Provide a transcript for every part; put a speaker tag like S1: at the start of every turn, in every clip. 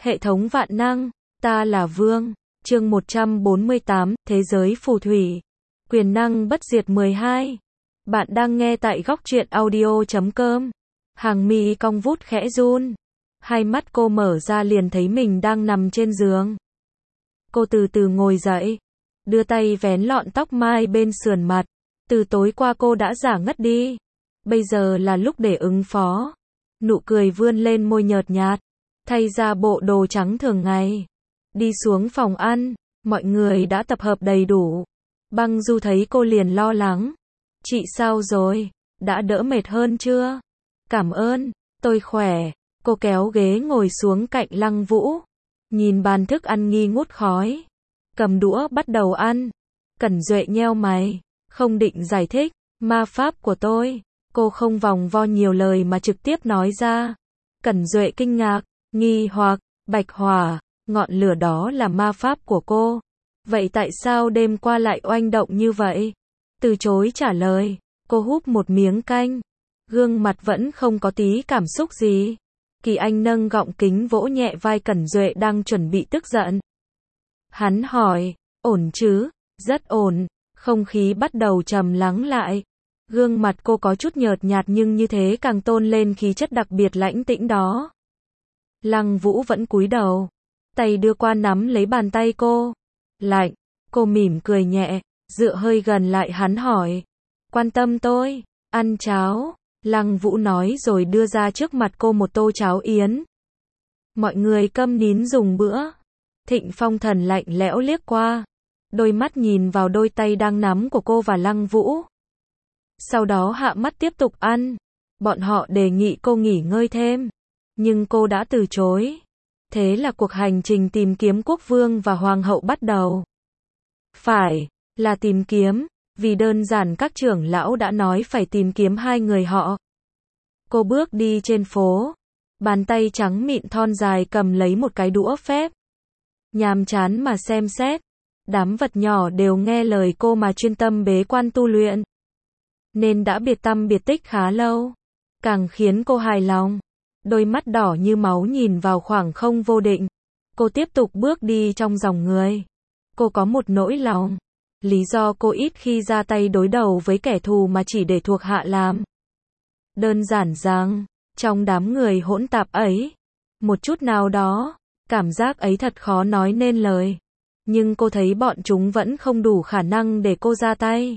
S1: Hệ thống vạn năng, ta là Vương. Chương 148, Thế giới phù thủy. Quyền năng bất diệt 12. Bạn đang nghe tại góc truyện audio.com. Hàng mi cong vút khẽ run. Hai mắt cô mở ra liền thấy mình đang nằm trên giường. Cô từ từ ngồi dậy, đưa tay vén lọn tóc mai bên sườn mặt. Từ tối qua cô đã giả ngất đi. Bây giờ là lúc để ứng phó. Nụ cười vươn lên môi nhợt nhạt. Thay ra bộ đồ trắng thường ngày. Đi xuống phòng ăn, mọi người đã tập hợp đầy đủ. Băng Du thấy cô liền lo lắng. Chị sao rồi? Đã đỡ mệt hơn chưa? Cảm ơn, tôi khỏe. Cô kéo ghế ngồi xuống cạnh Lăng Vũ. Nhìn bàn thức ăn nghi ngút khói. Cầm đũa bắt đầu ăn. Cẩn Duệ nheo mày, không định giải thích. Ma pháp của tôi. Cô không vòng vo nhiều lời mà trực tiếp nói ra. Cẩn Duệ kinh ngạc, nghi hoặc, bạch hỏa, ngọn lửa đó là ma pháp của cô. Vậy tại sao đêm qua lại oanh động như vậy? Từ chối trả lời, cô húp một miếng canh. Gương mặt vẫn không có tí cảm xúc gì. Kỳ Anh nâng gọng kính vỗ nhẹ vai Cẩn Duệ đang chuẩn bị tức giận. Hắn hỏi, ổn chứ? Rất ổn. Không khí bắt đầu trầm lắng lại. Gương mặt cô có chút nhợt nhạt nhưng như thế càng tôn lên khí chất đặc biệt lãnh tĩnh đó. Lăng Vũ vẫn cúi đầu. Tay đưa qua nắm lấy bàn tay cô. Lạnh. Cô mỉm cười nhẹ, dựa hơi gần lại hắn hỏi. Quan tâm tôi, ăn cháo. Lăng Vũ nói rồi đưa ra trước mặt cô một tô cháo yến. Mọi người câm nín dùng bữa. Thịnh Phong Thần lạnh lẽo liếc qua. Đôi mắt nhìn vào đôi tay đang nắm của cô và Lăng Vũ. Sau đó hạ mắt tiếp tục ăn. Bọn họ đề nghị cô nghỉ ngơi thêm. Nhưng cô đã từ chối. Thế là cuộc hành trình tìm kiếm quốc vương và hoàng hậu bắt đầu. Phải, là tìm kiếm, vì đơn giản các trưởng lão đã nói phải tìm kiếm hai người họ. Cô bước đi trên phố. Bàn tay trắng mịn thon dài cầm lấy một cái đũa phép. Nhàm chán mà xem xét. Đám vật nhỏ đều nghe lời cô mà chuyên tâm bế quan tu luyện. Nên đã biệt tăm biệt tích khá lâu. Càng khiến cô hài lòng. Đôi mắt đỏ như máu nhìn vào khoảng không vô định. Cô tiếp tục bước đi trong dòng người. Cô có một nỗi lòng. Lý do cô ít khi ra tay đối đầu với kẻ thù mà chỉ để thuộc hạ làm. Đơn giản rằng, trong đám người hỗn tạp ấy, một chút nào đó, cảm giác ấy thật khó nói nên lời. Nhưng cô thấy bọn chúng vẫn không đủ khả năng để cô ra tay.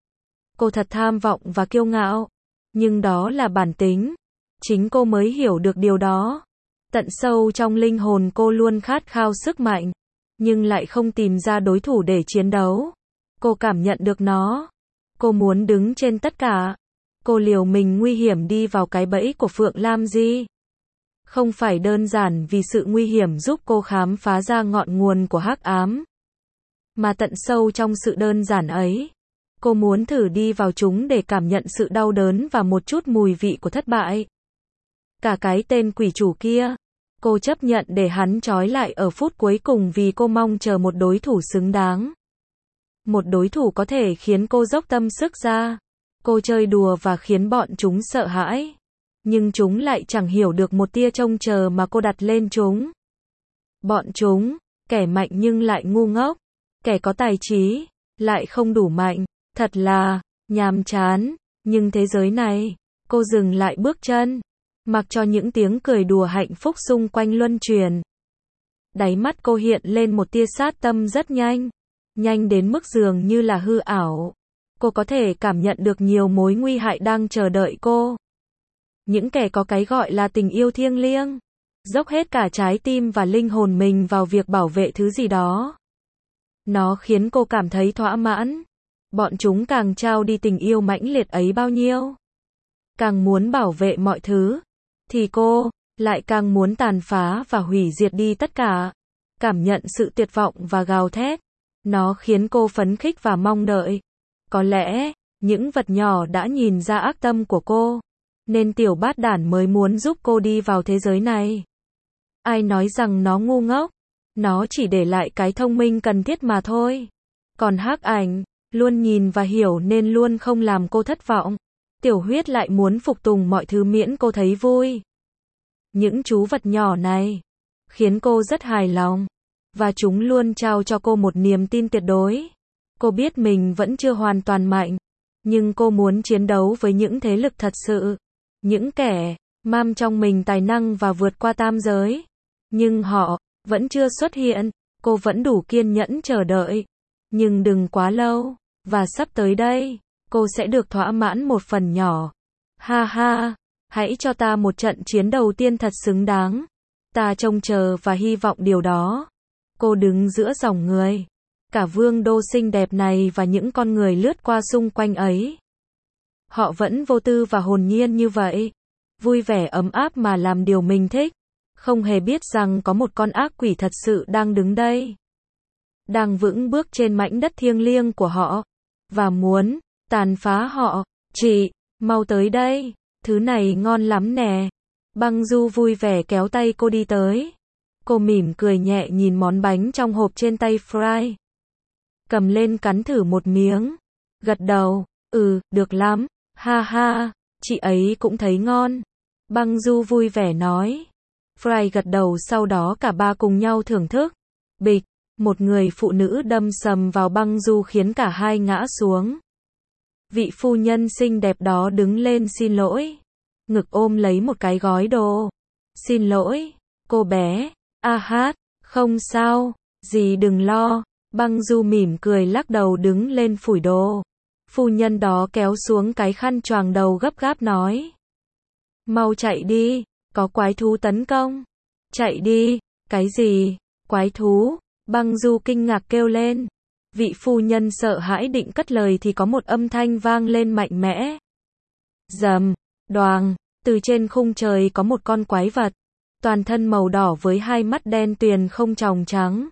S1: Cô thật tham vọng và kiêu ngạo. Nhưng đó là bản tính. Chính cô mới hiểu được điều đó. Tận sâu trong linh hồn cô luôn khát khao sức mạnh. Nhưng lại không tìm ra đối thủ để chiến đấu. Cô cảm nhận được nó. Cô muốn đứng trên tất cả. Cô liều mình nguy hiểm đi vào cái bẫy của Phượng Lam Di. Không phải đơn giản vì sự nguy hiểm giúp cô khám phá ra ngọn nguồn của hắc ám. Mà tận sâu trong sự đơn giản ấy. Cô muốn thử đi vào chúng để cảm nhận sự đau đớn và một chút mùi vị của thất bại. Cả cái tên quỷ chủ kia. Cô chấp nhận để hắn trói lại ở phút cuối cùng vì cô mong chờ một đối thủ xứng đáng. Một đối thủ có thể khiến cô dốc tâm sức ra. Cô chơi đùa và khiến bọn chúng sợ hãi. Nhưng chúng lại chẳng hiểu được một tia trông chờ mà cô đặt lên chúng. Bọn chúng, kẻ mạnh nhưng lại ngu ngốc. Kẻ có tài trí, lại không đủ mạnh. Thật là, nhàm chán. Nhưng thế giới này, cô dừng lại bước chân. Mặc cho những tiếng cười đùa hạnh phúc xung quanh luân truyền. Đáy mắt cô hiện lên một tia sát tâm rất nhanh. Nhanh đến mức dường như là hư ảo. Cô có thể cảm nhận được nhiều mối nguy hại đang chờ đợi cô. Những kẻ có cái gọi là tình yêu thiêng liêng. Dốc hết cả trái tim và linh hồn mình vào việc bảo vệ thứ gì đó. Nó khiến cô cảm thấy thỏa mãn. Bọn chúng càng trao đi tình yêu mãnh liệt ấy bao nhiêu. Càng muốn bảo vệ mọi thứ. Thì cô, lại càng muốn tàn phá và hủy diệt đi tất cả. Cảm nhận sự tuyệt vọng và gào thét. Nó khiến cô phấn khích và mong đợi. Có lẽ, những vật nhỏ đã nhìn ra ác tâm của cô. Nên tiểu bát đản mới muốn giúp cô đi vào thế giới này. Ai nói rằng nó ngu ngốc. Nó chỉ để lại cái thông minh cần thiết mà thôi. Còn hắc ảnh, luôn nhìn và hiểu nên luôn không làm cô thất vọng. Tiểu huyết lại muốn phục tùng mọi thứ miễn cô thấy vui. Những chú vật nhỏ này, khiến cô rất hài lòng. Và chúng luôn trao cho cô một niềm tin tuyệt đối. Cô biết mình vẫn chưa hoàn toàn mạnh, nhưng cô muốn chiến đấu với những thế lực thật sự. Những kẻ mam trong mình tài năng và vượt qua tam giới. Nhưng họ vẫn chưa xuất hiện. Cô vẫn đủ kiên nhẫn chờ đợi. Nhưng đừng quá lâu. Và sắp tới đây, cô sẽ được thỏa mãn một phần nhỏ. Ha ha, hãy cho ta một trận chiến đầu tiên thật xứng đáng. Ta trông chờ và hy vọng điều đó. Cô đứng giữa dòng người. Cả vương đô xinh đẹp này và những con người lướt qua xung quanh ấy. Họ vẫn vô tư và hồn nhiên như vậy. Vui vẻ ấm áp mà làm điều mình thích. Không hề biết rằng có một con ác quỷ thật sự đang đứng đây. Đang vững bước trên mảnh đất thiêng liêng của họ. Và muốn tàn phá họ. Chị, mau tới đây. Thứ này ngon lắm nè. Băng Du vui vẻ kéo tay cô đi tới. Cô mỉm cười nhẹ nhìn món bánh trong hộp trên tay Fry. Cầm lên cắn thử một miếng. Gật đầu. Được lắm. Ha ha, chị ấy cũng thấy ngon. Băng Du vui vẻ nói. Fry gật đầu, sau đó cả ba cùng nhau thưởng thức. Bịch, một người phụ nữ đâm sầm vào Băng Du khiến cả hai ngã xuống. Vị phu nhân xinh đẹp đó đứng lên xin lỗi. Ngực ôm lấy một cái gói đồ. Xin lỗi, cô bé. Hát, không sao, gì đừng lo. Băng Du mỉm cười lắc đầu đứng lên phủi đồ. Phu nhân đó kéo xuống cái khăn choàng đầu gấp gáp nói. Mau chạy đi, có quái thú tấn công. Chạy đi, cái gì? Quái thú? Băng Du kinh ngạc kêu lên. Vị phu nhân sợ hãi định cất lời thì có một âm thanh vang lên mạnh mẽ. Rầm, đoàng, từ trên khung trời có một con quái vật. Toàn thân màu đỏ với hai mắt đen tuyền không tròng trắng.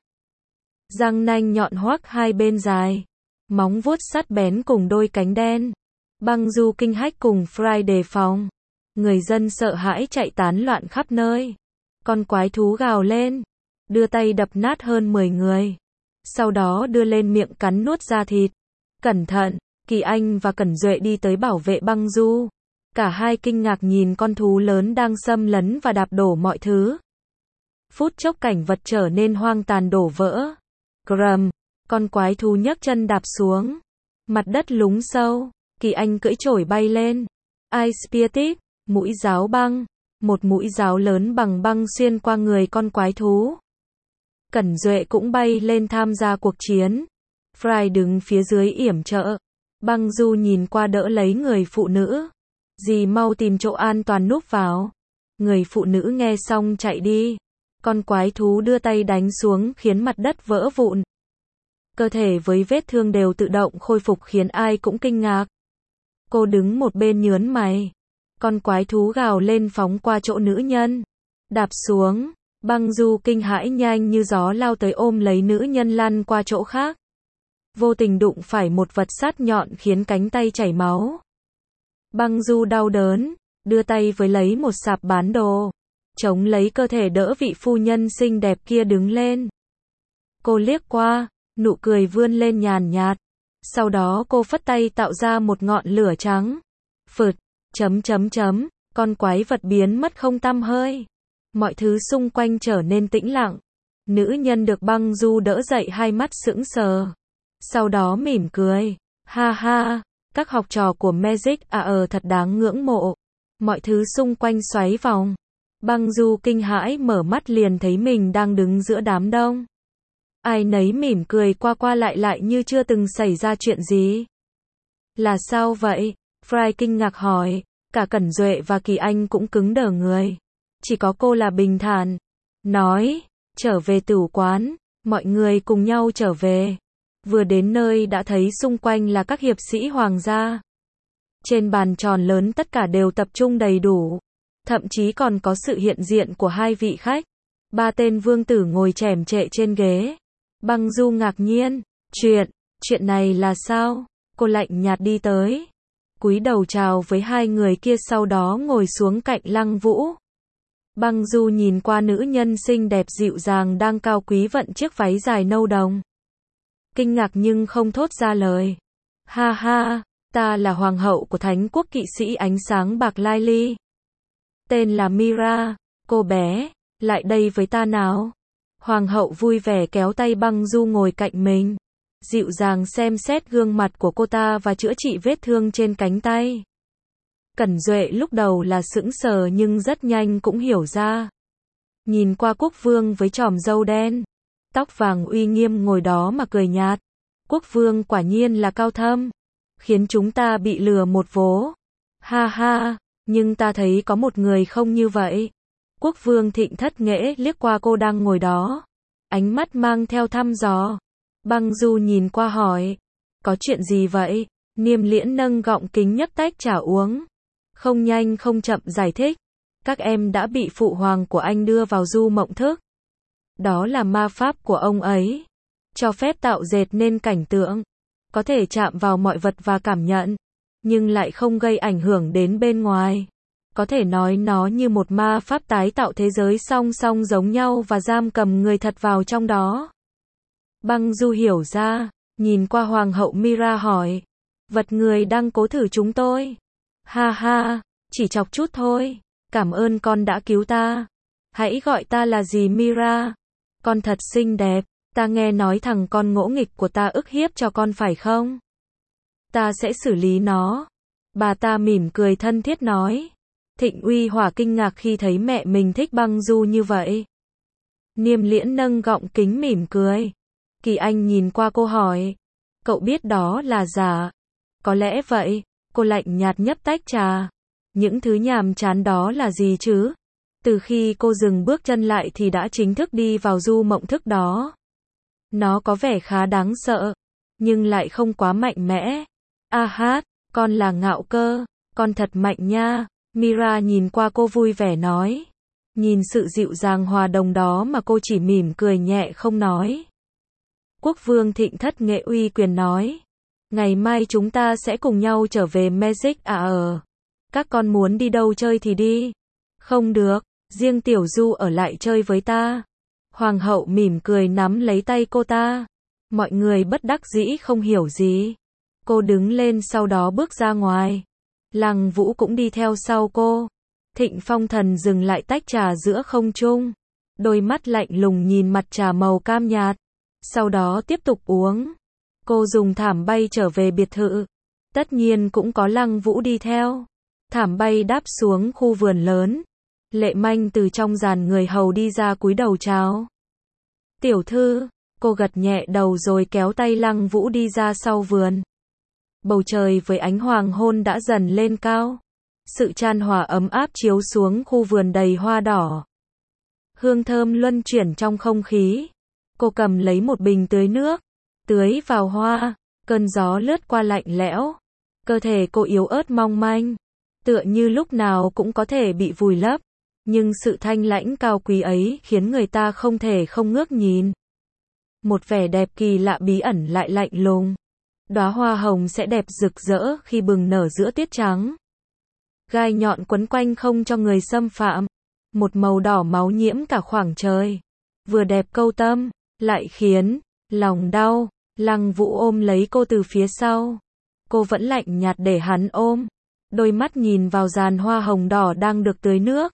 S1: Răng nanh nhọn hoắt hai bên dài. Móng vuốt sắc bén cùng đôi cánh đen. Băng Du kinh hách cùng Fry đề phòng. Người dân sợ hãi chạy tán loạn khắp nơi. Con quái thú gào lên. Đưa tay đập nát hơn 10 người. Sau đó đưa lên miệng cắn nuốt da thịt. Cẩn thận, Kỳ Anh và Cẩn Duệ đi tới bảo vệ Băng Du. Cả hai kinh ngạc nhìn con thú lớn đang xâm lấn và đạp đổ mọi thứ. Phút chốc cảnh vật trở nên hoang tàn đổ vỡ. Gầm, con quái thú nhấc chân đạp xuống. Mặt đất lún sâu. Kỳ Anh cưỡi chổi bay lên. Ice Spear Tip, mũi giáo băng. Một mũi giáo lớn bằng băng xuyên qua người con quái thú. Cẩn Duệ cũng bay lên tham gia cuộc chiến. Fry đứng phía dưới yểm trợ. Băng Du nhìn qua đỡ lấy người phụ nữ. Dì mau tìm chỗ an toàn núp vào. Người phụ nữ nghe xong chạy đi. Con quái thú đưa tay đánh xuống khiến mặt đất vỡ vụn. Cơ thể với vết thương đều tự động khôi phục khiến ai cũng kinh ngạc. Cô đứng một bên nhớn mày. Con quái thú gào lên phóng qua chỗ nữ nhân. Đạp xuống. Băng Du kinh hãi nhanh như gió lao tới ôm lấy nữ nhân lăn qua chỗ khác. Vô tình đụng phải một vật sắt nhọn khiến cánh tay chảy máu. Băng Du đau đớn, đưa tay với lấy một sạp bán đồ. Chống lấy cơ thể đỡ vị phu nhân xinh đẹp kia đứng lên. Cô liếc qua, nụ cười vươn lên nhàn nhạt. Sau đó cô phất tay tạo ra một ngọn lửa trắng. Phụt, con quái vật biến mất không tăm hơi. Mọi thứ xung quanh trở nên tĩnh lặng. Nữ nhân được Băng Du đỡ dậy hai mắt sững sờ. Sau đó mỉm cười. Ha ha, các học trò của Magic thật đáng ngưỡng mộ. Mọi thứ xung quanh xoáy vòng. Băng Du kinh hãi mở mắt liền thấy mình đang đứng giữa đám đông. Ai nấy mỉm cười qua qua lại như chưa từng xảy ra chuyện gì. Là sao vậy? Fry kinh ngạc hỏi. Cả Cẩn Duệ và Kỳ Anh cũng cứng đờ người. Chỉ có cô là bình thản. Nói, trở về tử quán. Mọi người cùng nhau trở về. Vừa đến nơi đã thấy xung quanh là các hiệp sĩ hoàng gia. Trên bàn tròn lớn tất cả đều tập trung đầy đủ. Thậm chí còn có sự hiện diện của hai vị khách. 3 tên vương tử ngồi chèm chệ trên ghế. Băng Du ngạc nhiên. Chuyện này là sao? Cô lạnh nhạt đi tới. Cúi đầu chào với hai người kia sau đó ngồi xuống cạnh Lăng Vũ. Băng Du nhìn qua nữ nhân xinh đẹp dịu dàng đang cao quý vận chiếc váy dài nâu đồng. Kinh ngạc nhưng không thốt ra lời. Ha ha, ta là hoàng hậu của thánh quốc kỵ sĩ ánh sáng bạc Lai Ly. Tên là Mira, cô bé, lại đây với ta nào. Hoàng hậu vui vẻ kéo tay Băng Du ngồi cạnh mình, dịu dàng xem xét gương mặt của cô ta và chữa trị vết thương trên cánh tay. Cẩn Duệ lúc đầu là sững sờ nhưng rất nhanh cũng hiểu ra. Nhìn qua quốc vương với chòm râu đen, tóc vàng uy nghiêm ngồi đó mà cười nhạt. Quốc vương quả nhiên là cao thâm, khiến chúng ta bị lừa một vố. Ha ha, nhưng ta thấy có một người không như vậy. Quốc vương Thịnh thất nghễ liếc qua cô đang ngồi đó, ánh mắt mang theo thăm dò. Băng Du nhìn qua hỏi, có chuyện gì vậy? Niêm Liễn nâng gọng kính nhấp tách trà uống, không nhanh không chậm giải thích. Các em đã bị phụ hoàng của anh đưa vào du mộng thức. Đó là ma pháp của ông ấy, cho phép tạo dệt nên cảnh tượng, có thể chạm vào mọi vật và cảm nhận, nhưng lại không gây ảnh hưởng đến bên ngoài. Có thể nói nó như một ma pháp tái tạo thế giới song song giống nhau và giam cầm người thật vào trong đó. Băng Du hiểu ra, nhìn qua Hoàng hậu Mira hỏi, vật người đang cố thử chúng tôi. Ha ha, chỉ chọc chút thôi, cảm ơn con đã cứu ta. Hãy gọi ta là dì Mira, con thật xinh đẹp, ta nghe nói thằng con ngỗ nghịch của ta ức hiếp cho con phải không? Ta sẽ xử lý nó. Bà ta mỉm cười thân thiết nói. Thịnh Uy Hỏa kinh ngạc khi thấy mẹ mình thích Băng Du như vậy. Niêm Liễn nâng gọng kính mỉm cười. Kỳ Anh nhìn qua cô hỏi, cậu biết đó là giả? Có lẽ vậy. Cô lạnh nhạt nhấp tách trà. Những thứ nhàm chán đó là gì chứ? Từ khi cô dừng bước chân lại thì đã chính thức đi vào du mộng thức đó. Nó có vẻ khá đáng sợ, nhưng lại không quá mạnh mẽ. A hát, con là Ngạo Cơ, con thật mạnh nha. Mira nhìn qua cô vui vẻ nói. Nhìn sự dịu dàng hòa đồng đó mà cô chỉ mỉm cười nhẹ không nói. Quốc vương Thịnh thất nghệ uy quyền nói. Ngày mai chúng ta sẽ cùng nhau trở về Magic Các con muốn đi đâu chơi thì đi. Không được, riêng Tiểu Du ở lại chơi với ta. Hoàng hậu mỉm cười nắm lấy tay cô ta. Mọi người bất đắc dĩ không hiểu gì. Cô đứng lên sau đó bước ra ngoài. Lăng Vũ cũng đi theo sau cô. Thịnh Phong Thần dừng lại tách trà giữa không trung. Đôi mắt lạnh lùng nhìn mặt trà màu cam nhạt. Sau đó tiếp tục uống. Cô dùng thảm bay trở về biệt thự. Tất nhiên cũng có Lăng Vũ đi theo. Thảm bay đáp xuống khu vườn lớn. Lệ Manh từ trong dàn người hầu đi ra cúi đầu chào. Tiểu thư, cô gật nhẹ đầu rồi kéo tay Lăng Vũ đi ra sau vườn. Bầu trời với ánh hoàng hôn đã dần lên cao. Sự chan hòa ấm áp chiếu xuống khu vườn đầy hoa đỏ. Hương thơm luân chuyển trong không khí. Cô cầm lấy một bình tưới nước, tưới vào hoa, cơn gió lướt qua lạnh lẽo. Cơ thể cô yếu ớt mong manh, tựa như lúc nào cũng có thể bị vùi lấp. Nhưng sự thanh lãnh cao quý ấy khiến người ta không thể không ngước nhìn. Một vẻ đẹp kỳ lạ bí ẩn lại lạnh lùng. Đóa hoa hồng sẽ đẹp rực rỡ khi bừng nở giữa tiết trắng. Gai nhọn quấn quanh không cho người xâm phạm. Một màu đỏ máu nhiễm cả khoảng trời. Vừa đẹp câu tâm, lại khiến lòng đau. Lăng Vũ ôm lấy cô từ phía sau. Cô vẫn lạnh nhạt để hắn ôm. Đôi mắt nhìn vào dàn hoa hồng đỏ đang được tưới nước.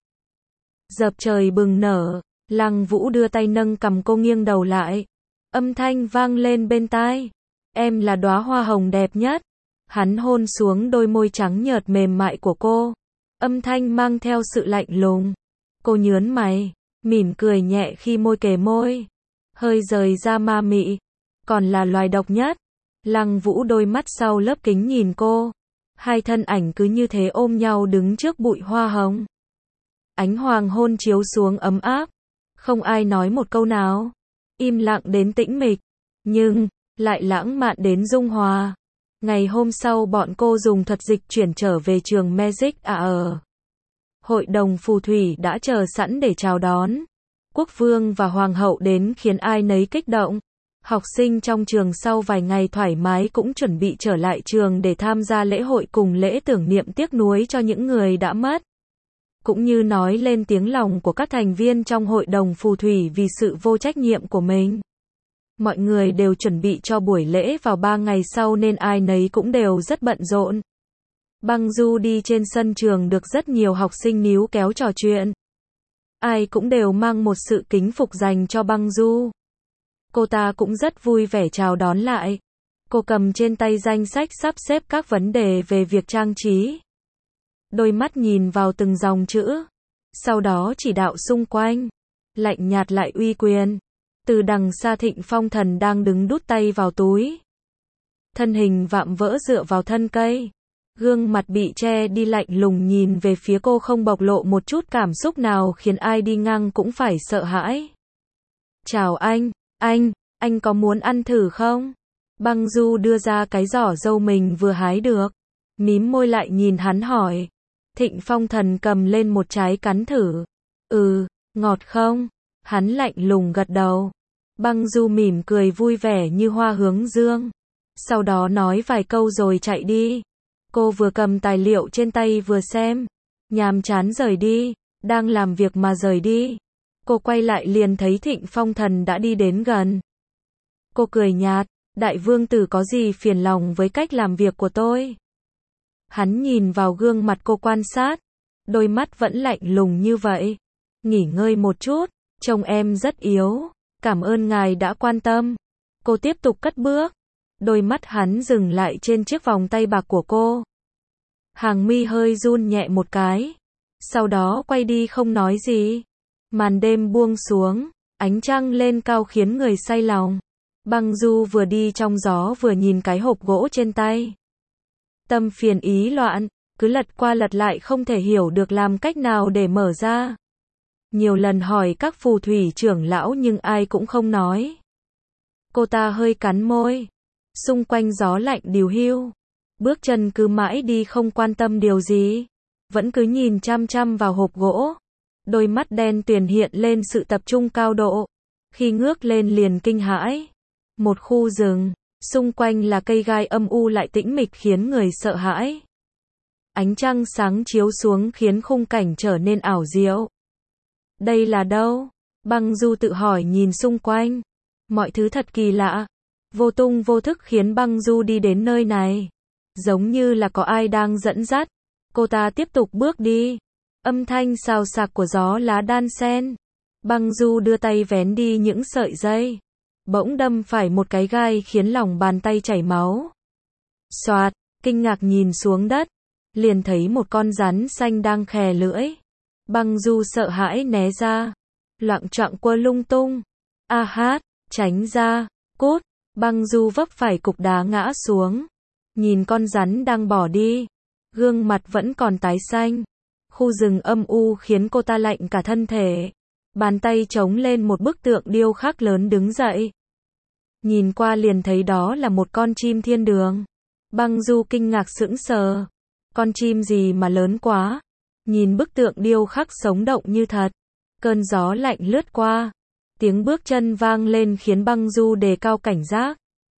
S1: Dợp trời bừng nở. Lăng Vũ đưa tay nâng cầm cô nghiêng đầu lại. Âm thanh vang lên bên tai. Em là đóa hoa hồng đẹp nhất. Hắn hôn xuống đôi môi trắng nhợt mềm mại của cô. Âm thanh mang theo sự lạnh lùng. Cô nhướng mày, mỉm cười nhẹ khi môi kề môi. Hơi rời ra ma mị. Còn là loài độc nhất. Lăng Vũ đôi mắt sau lớp kính nhìn cô. Hai thân ảnh cứ như thế ôm nhau đứng trước bụi hoa hồng. Ánh hoàng hôn chiếu xuống ấm áp. Không ai nói một câu nào. Im lặng đến tĩnh mịch. Nhưng lại lãng mạn đến dung hòa. Ngày hôm sau bọn cô dùng thuật dịch chuyển trở về trường Magic Hội đồng phù thủy đã chờ sẵn để chào đón. Quốc vương và hoàng hậu đến khiến ai nấy kích động. Học sinh trong trường sau vài ngày thoải mái cũng chuẩn bị trở lại trường để tham gia lễ hội cùng lễ tưởng niệm tiếc nuối cho những người đã mất. Cũng như nói lên tiếng lòng của các thành viên trong hội đồng phù thủy vì sự vô trách nhiệm của mình. Mọi người đều chuẩn bị cho buổi lễ vào 3 ngày sau nên ai nấy cũng đều rất bận rộn. Băng Du đi trên sân trường được rất nhiều học sinh níu kéo trò chuyện. ai cũng đều mang một sự kính phục dành cho Băng Du. Cô ta cũng rất vui vẻ chào đón lại. Cô cầm trên tay danh sách sắp xếp các vấn đề về việc trang trí. Đôi mắt nhìn vào từng dòng chữ. Sau đó chỉ đạo xung quanh. Lạnh nhạt lại uy quyền. Từ đằng xa Thịnh Phong Thần đang đứng đút tay vào túi. Thân hình vạm vỡ dựa vào thân cây. Gương mặt bị che đi lạnh lùng nhìn về phía cô, không bộc lộ một chút cảm xúc nào, khiến ai đi ngang cũng phải sợ hãi. Chào anh có muốn ăn thử không? Băng Du đưa ra cái giỏ dâu mình vừa hái được. Mím môi lại nhìn hắn hỏi. Thịnh Phong Thần cầm lên một trái cắn thử. Ngọt không? Hắn lạnh lùng gật đầu. Băng Du mỉm cười vui vẻ như hoa hướng dương. Sau đó nói vài câu rồi chạy đi. Cô vừa cầm tài liệu trên tay vừa xem. Nhàm chán rời đi. Đang làm việc mà rời đi. Cô quay lại liền thấy Thịnh Phong Thần đã đi đến gần. Cô cười nhạt. Đại vương tử có gì phiền lòng với cách làm việc của tôi? Hắn nhìn vào gương mặt cô quan sát. Đôi mắt vẫn lạnh lùng như vậy. Nghỉ ngơi một chút. Trông em rất yếu. Cảm ơn ngài đã quan tâm. Cô tiếp tục cất bước. Đôi mắt hắn dừng lại trên chiếc vòng tay bạc của cô. Hàng mi hơi run nhẹ một cái. Sau đó quay đi không nói gì. Màn đêm buông xuống. Ánh trăng lên cao khiến người say lòng. Băng Du vừa đi trong gió vừa nhìn cái hộp gỗ trên tay. Tâm phiền ý loạn. Cứ lật qua lật lại không thể hiểu được làm cách nào để mở ra. Nhiều lần hỏi các phù thủy trưởng lão nhưng ai cũng không nói. Cô ta hơi cắn môi. Xung quanh gió lạnh điều hiu. Bước chân cứ mãi đi không quan tâm điều gì. Vẫn cứ nhìn chăm chăm vào hộp gỗ. Đôi mắt đen tuyền hiện lên sự tập trung cao độ. Khi ngước lên liền kinh hãi. Một khu rừng. Xung quanh là cây gai âm u lại tĩnh mịch khiến người sợ hãi. Ánh trăng sáng chiếu xuống khiến khung cảnh trở nên ảo diệu. Đây là đâu? Băng Du tự hỏi nhìn xung quanh. Mọi thứ thật kỳ lạ. Vô tung vô thức khiến Băng Du đi đến nơi này. Giống như là có ai đang dẫn dắt. Cô ta tiếp tục bước đi. Âm thanh xào xạc của gió lá đan xen. Băng Du đưa tay vén đi những sợi dây. Bỗng đâm phải một cái gai khiến lòng bàn tay chảy máu. Xoạt, kinh ngạc nhìn xuống đất. Liền thấy một con rắn xanh đang khè lưỡi. Băng Du sợ hãi né ra. Loạng choạng quơ lung tung. A hát, tránh ra, cút. Băng Du vấp phải cục đá ngã xuống. Nhìn con rắn đang bỏ đi. Gương mặt vẫn còn tái xanh. Khu rừng âm u khiến cô ta lạnh cả thân thể. Bàn tay chống lên một bức tượng điêu khắc lớn đứng dậy. Nhìn qua liền thấy đó là một con chim thiên đường. Băng Du kinh ngạc sững sờ. Con chim gì mà lớn quá. Nhìn bức tượng điêu khắc sống động như thật. Cơn gió lạnh lướt qua. Tiếng bước chân vang lên khiến Băng Du đề cao cảnh giác.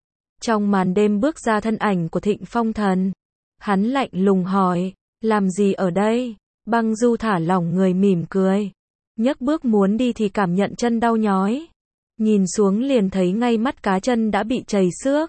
S1: Trong màn đêm bước ra thân ảnh của Thịnh Phong Thần. Hắn lạnh lùng hỏi, làm gì ở đây? Băng Du thả lỏng người mỉm cười. Nhấc bước muốn đi thì cảm nhận chân đau nhói. Nhìn xuống liền thấy ngay mắt cá chân đã bị trầy xước.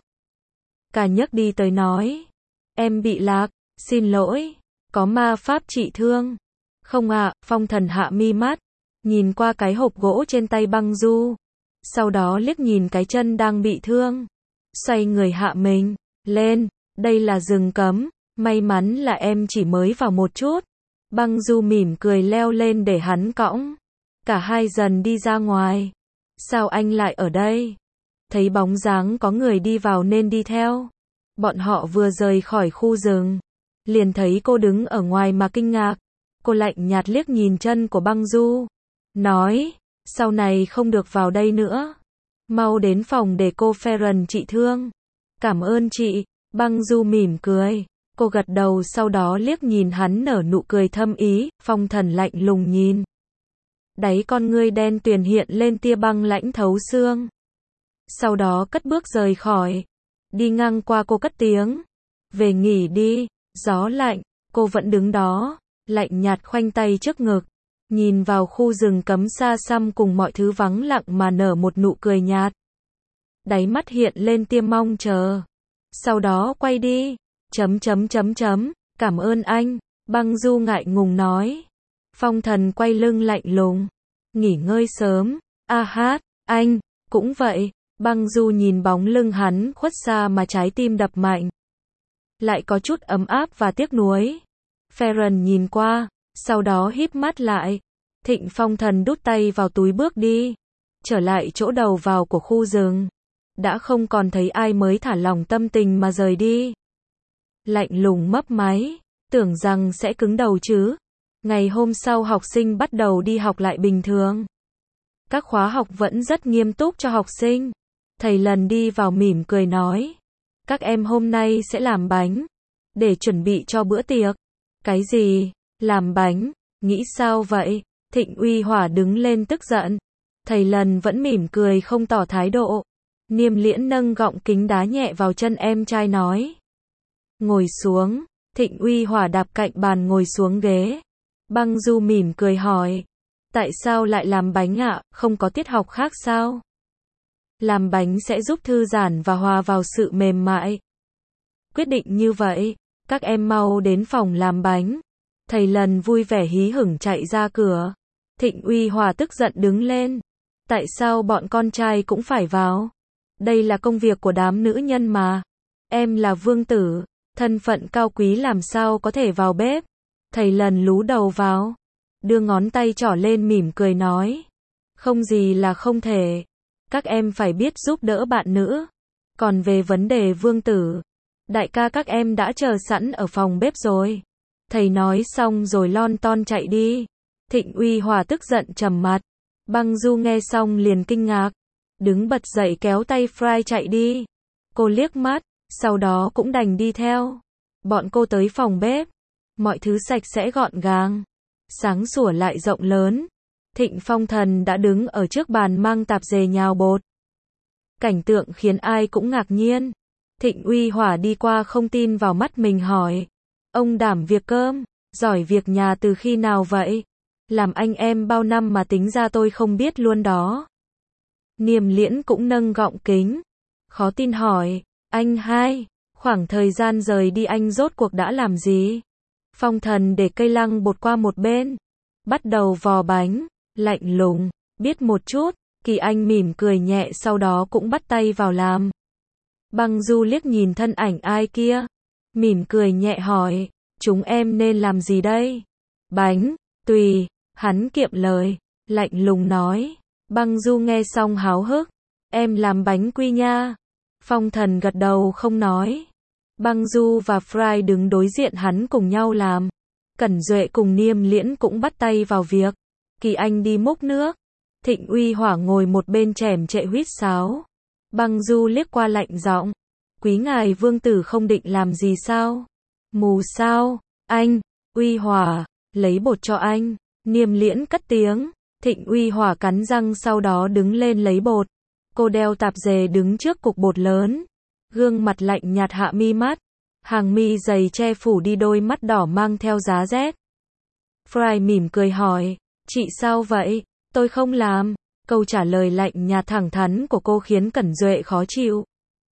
S1: Cả nhấc đi tới nói, em bị lạc, xin lỗi, có ma pháp trị thương. Không ạ, Phong Thần hạ mi mắt. Nhìn qua cái hộp gỗ trên tay Băng Du. Sau đó liếc nhìn cái chân đang bị thương. Xoay người hạ mình lên, đây là rừng cấm. May mắn là em chỉ mới vào một chút. Băng Du mỉm cười leo lên để hắn cõng. Cả hai dần đi ra ngoài. Sao anh lại ở đây? Thấy bóng dáng có người đi vào nên đi theo. Bọn họ vừa rời khỏi khu rừng. Liền thấy cô đứng ở ngoài mà kinh ngạc. Cô lạnh nhạt liếc nhìn chân của Băng Du. Nói, sau này không được vào đây nữa. Mau đến phòng để cô Ferren trị thương. Cảm ơn chị. Băng Du mỉm cười. Cô gật đầu sau đó liếc nhìn hắn nở nụ cười thâm ý. Phong Thần lạnh lùng nhìn. Đáy con ngươi đen tuyền hiện lên tia băng lãnh thấu xương. Sau đó cất bước rời khỏi. Đi ngang qua cô cất tiếng. Về nghỉ đi, gió lạnh. Cô vẫn đứng đó, lạnh nhạt khoanh tay trước ngực. Nhìn vào khu rừng cấm xa xăm cùng mọi thứ vắng lặng mà nở một nụ cười nhạt. Đáy mắt hiện lên tia mong chờ. Sau đó quay đi. Cảm ơn anh. Băng Du ngại ngùng nói. Phong Thần quay lưng lạnh lùng. nghỉ ngơi sớm. A hát, anh, cũng vậy. Băng Du nhìn bóng lưng hắn khuất xa mà trái tim đập mạnh. Lại có chút ấm áp và tiếc nuối. Ferran nhìn qua, sau đó híp mắt lại. Thịnh Phong Thần đút tay vào túi bước đi. Trở lại chỗ đầu vào của khu rừng. Đã không còn thấy ai mới thả lỏng tâm tình mà rời đi. Lạnh lùng mấp máy, tưởng rằng sẽ cứng đầu chứ. Ngày hôm sau học sinh bắt đầu đi học lại bình thường. Các khóa học vẫn rất nghiêm túc cho học sinh. Thầy Lần đi vào mỉm cười nói. Các em hôm nay sẽ làm bánh. Để chuẩn bị cho bữa tiệc. Cái gì? Làm bánh? Nghĩ sao vậy? Thịnh Uy Hỏa đứng lên tức giận. Thầy Lần vẫn mỉm cười không tỏ thái độ. Niêm Liễn nâng gọng kính đá nhẹ vào chân em trai nói. Ngồi xuống. Thịnh Uy Hỏa đạp cạnh bàn ngồi xuống ghế. Băng Du mỉm cười hỏi. Tại sao lại làm bánh ạ? Không có tiết học khác sao? Làm bánh sẽ giúp thư giãn và hòa vào sự mềm mại. Quyết định như vậy, các em mau đến phòng làm bánh. Thầy Lần vui vẻ hí hửng chạy ra cửa. Thịnh Uy Hòa tức giận đứng lên. Tại sao bọn con trai cũng phải vào? Đây là công việc của đám nữ nhân mà. Em là vương tử, thân phận cao quý làm sao có thể vào bếp? Thầy Lần lú đầu vào, đưa ngón tay trỏ lên mỉm cười nói. Không gì là không thể. Các em phải biết giúp đỡ bạn nữ. Còn về vấn đề vương tử, đại ca các em đã chờ sẵn ở phòng bếp rồi. Thầy nói xong rồi lon ton chạy đi. Thịnh Uy Hòa tức giận trầm mặt. Băng Du nghe xong liền kinh ngạc. Đứng bật dậy kéo tay Fry chạy đi. Cô liếc mắt, sau đó cũng đành đi theo. Bọn cô tới phòng bếp. Mọi thứ sạch sẽ gọn gàng. Sáng sủa lại rộng lớn. Thịnh Phong Thần đã đứng ở trước bàn mang tạp dề nhào bột. Cảnh tượng khiến ai cũng ngạc nhiên. Thịnh Uy Hỏa đi qua không tin vào mắt mình hỏi. Ông đảm việc cơm, giỏi việc nhà từ khi nào vậy? Làm anh em bao năm mà tính ra tôi không biết luôn đó. Niềm Liễn cũng nâng gọng kính. Khó tin hỏi, anh hai, khoảng thời gian rời đi anh rốt cuộc đã làm gì? Phong Thần để cây lăng bột qua một bên. Bắt đầu vò bánh, lạnh lùng, biết một chút. Kỳ Anh mỉm cười nhẹ sau đó cũng bắt tay vào làm. Băng Du liếc nhìn thân ảnh ai kia. Mỉm cười nhẹ hỏi, chúng em nên làm gì đây? Bánh, tùy, hắn kiệm lời, lạnh lùng nói. Băng Du nghe xong háo hức, em làm bánh quy nha. Phong Thần gật đầu không nói. Băng Du và Fry đứng đối diện hắn cùng nhau làm. Cẩn Duệ cùng Niêm Liễn cũng bắt tay vào việc. Kỳ Anh đi múc nước. Thịnh Uy Hỏa ngồi một bên chèm chệ huýt sáo. Băng Du liếc qua lạnh giọng. Quý ngài vương tử không định làm gì sao? Mù sao? Anh, Uy Hỏa, lấy bột cho anh. Niêm Liễn cất tiếng. Thịnh Uy Hỏa cắn răng sau đó đứng lên lấy bột. Cô đeo tạp dề đứng trước cục bột lớn. Gương mặt lạnh nhạt hạ mi mắt. Hàng mi dày che phủ đi đôi mắt đỏ mang theo giá rét. Fry mỉm cười hỏi. Chị sao vậy? Tôi không làm. Câu trả lời lạnh nhạt thẳng thắn của cô khiến Cẩn Duệ khó chịu.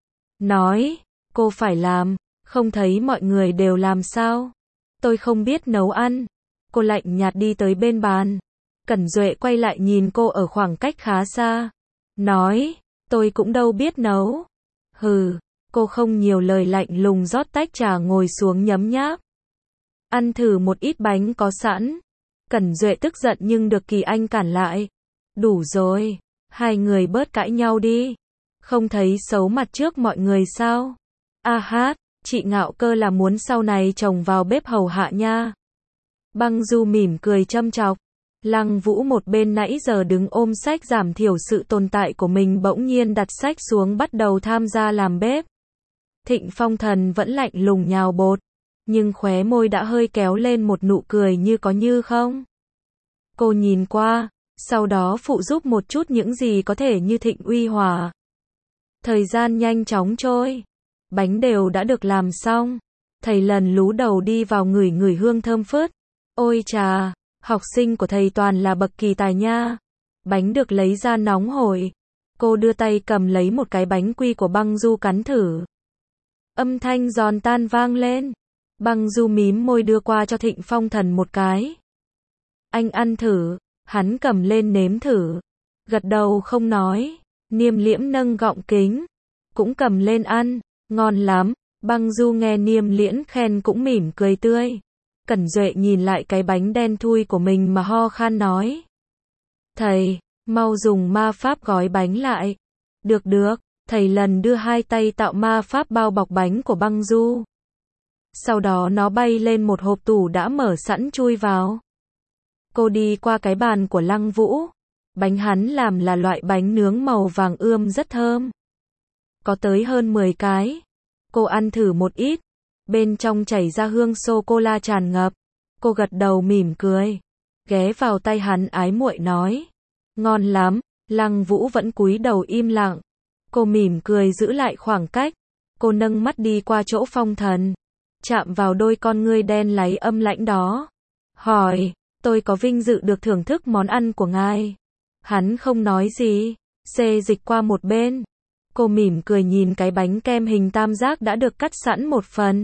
S1: Nói, cô phải làm, không thấy mọi người đều làm sao? Tôi không biết nấu ăn. Cô lạnh nhạt đi tới bên bàn. Cẩn Duệ quay lại nhìn cô ở khoảng cách khá xa. Nói, tôi cũng đâu biết nấu. Hừ, cô không nhiều lời lạnh lùng rót tách trà ngồi xuống nhấm nháp. Ăn thử một ít bánh có sẵn. Cẩn Duệ tức giận nhưng được Kỳ Anh cản lại. Đủ rồi, hai người bớt cãi nhau đi. Không thấy xấu mặt trước mọi người sao? A hát, chị Ngạo Cơ là muốn sau này chồng vào bếp hầu hạ nha. Băng Du mỉm cười châm chọc. Lăng Vũ một bên nãy giờ đứng ôm sách giảm thiểu sự tồn tại của mình bỗng nhiên đặt sách xuống bắt đầu tham gia làm bếp. Thịnh Phong Thần vẫn lạnh lùng nhào bột, nhưng khóe môi đã hơi kéo lên một nụ cười như có như không. Cô nhìn qua, sau đó phụ giúp một chút những gì có thể như Thịnh Uy Hỏa. Thời gian nhanh chóng trôi. Bánh đều đã được làm xong. Thầy Lần lú đầu đi vào ngửi ngửi hương thơm phớt. Ôi chà, học sinh của thầy toàn là bậc kỳ tài nha. Bánh được lấy ra nóng hổi. Cô đưa tay cầm lấy một cái bánh quy của Băng Du cắn thử. Âm thanh giòn tan vang lên. Băng Du mím môi đưa qua cho Thịnh Phong Thần một cái. Anh ăn thử. Hắn cầm lên nếm thử, gật đầu không nói. Niêm Liễm nâng gọng kính, cũng cầm lên ăn, ngon lắm. Băng Du nghe Niêm Liễn khen cũng mỉm cười tươi. Cẩn Duệ nhìn lại cái bánh đen thui của mình mà ho khan nói. Thầy, mau dùng ma pháp gói bánh lại. Được được, thầy lần đưa hai tay tạo ma pháp bao bọc bánh của Băng Du. Sau đó nó bay lên một hộp tủ đã mở sẵn chui vào. Cô đi qua cái bàn của Lăng Vũ. Bánh hắn làm là loại bánh nướng màu vàng ươm rất thơm. Có tới hơn 10 cái. Cô ăn thử một ít. Bên trong chảy ra hương sô-cô-la tràn ngập. Cô gật đầu mỉm cười. Ghé vào tay hắn ái muội nói. Ngon lắm. Lăng Vũ vẫn cúi đầu im lặng. Cô mỉm cười giữ lại khoảng cách. Cô nâng mắt đi qua chỗ Phong Thần. Chạm vào đôi con ngươi đen láy âm lãnh đó. Hỏi, tôi có vinh dự được thưởng thức món ăn của ngài. Hắn không nói gì. Xê dịch qua một bên. Cô mỉm cười nhìn cái bánh kem hình tam giác đã được cắt sẵn một phần.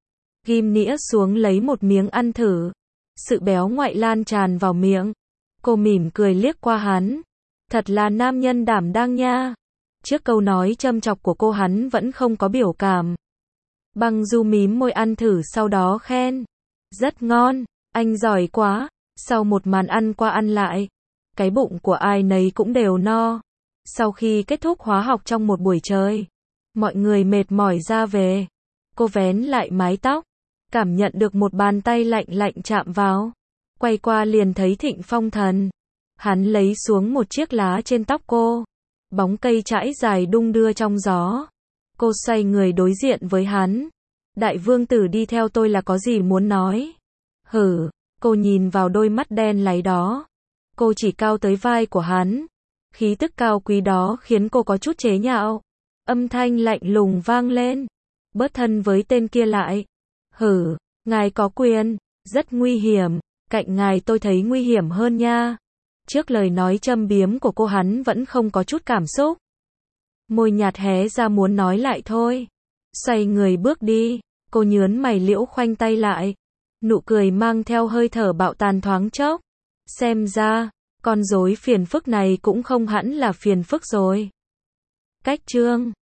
S1: Ghim nĩa xuống lấy một miếng ăn thử. Sự béo ngoại lan tràn vào miệng. Cô mỉm cười liếc qua hắn. Thật là nam nhân đảm đang nha. Trước câu nói châm chọc của cô hắn vẫn không có biểu cảm. Băng Du mím môi ăn thử sau đó khen. Rất ngon, anh giỏi quá. Sau một màn ăn qua ăn lại, cái bụng của ai nấy cũng đều no. Sau khi kết thúc hóa học trong một buổi chơi, mọi người mệt mỏi ra về. Cô vén lại mái tóc, cảm nhận được một bàn tay lạnh lạnh chạm vào. Quay qua liền thấy Thịnh Phong Thần. Hắn lấy xuống một chiếc lá trên tóc cô. Bóng cây chãi dài đung đưa trong gió. Cô xoay người đối diện với hắn. Đại vương tử đi theo tôi là có gì muốn nói? Hử, cô nhìn vào đôi mắt đen láy đó. Cô chỉ cao tới vai của hắn. Khí tức cao quý đó khiến cô có chút chế nhạo. Âm thanh lạnh lùng vang lên. Bớt thân với tên kia lại. Hử, ngài có quyền, rất nguy hiểm. Cạnh ngài tôi thấy nguy hiểm hơn nha. Trước lời nói châm biếm của cô hắn vẫn không có chút cảm xúc. Môi nhạt hé ra muốn nói lại thôi. Xoay người bước đi. Cô nhớn mày liễu khoanh tay lại. Nụ cười mang theo hơi thở bạo tàn thoáng chốc. Xem ra, con rối phiền phức này cũng không hẳn là phiền phức rồi. Cách chương